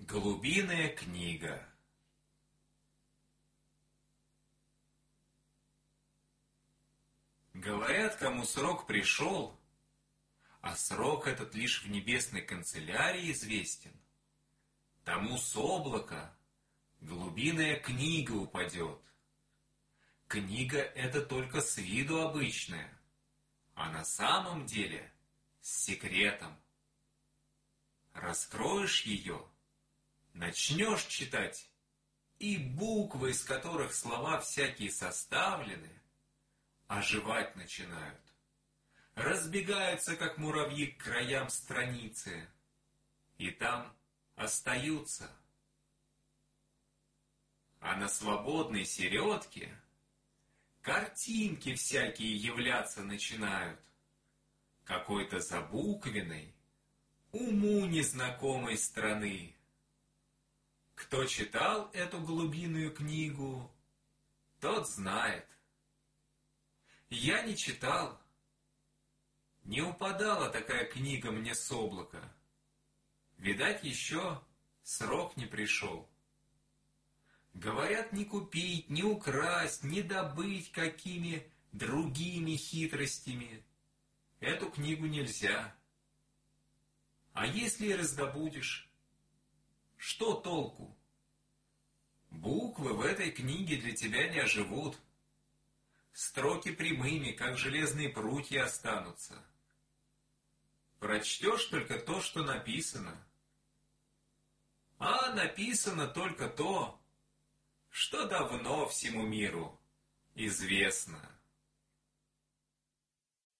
Голубиная книга. Говорят, кому срок пришел, а срок этот лишь в небесной канцелярии известен, тому с облака голубиная книга упадет. Книга эта только с виду обычная, а на самом деле с секретом. Раскроешь ее, начнешь читать, и буквы, из которых слова всякие составлены, оживать начинают. Разбегаются, как муравьи, к краям страницы, и там остаются. А на свободной середке картинки всякие являться начинают, какой-то забуквенной, уму незнакомой страны. Кто читал эту голубиную книгу, тот знает. Я не читал. Не упадала такая книга мне с облака. Видать, еще срок не пришел. Говорят, не купить, не украсть, не добыть какими другими хитростями эту книгу нельзя. А если и раздобудешь, что толку? Буквы в этой книге для тебя не оживут. Строки прямыми, как железные прутья, останутся. Прочтешь только то, что написано. А написано только то, что давно всему миру известно.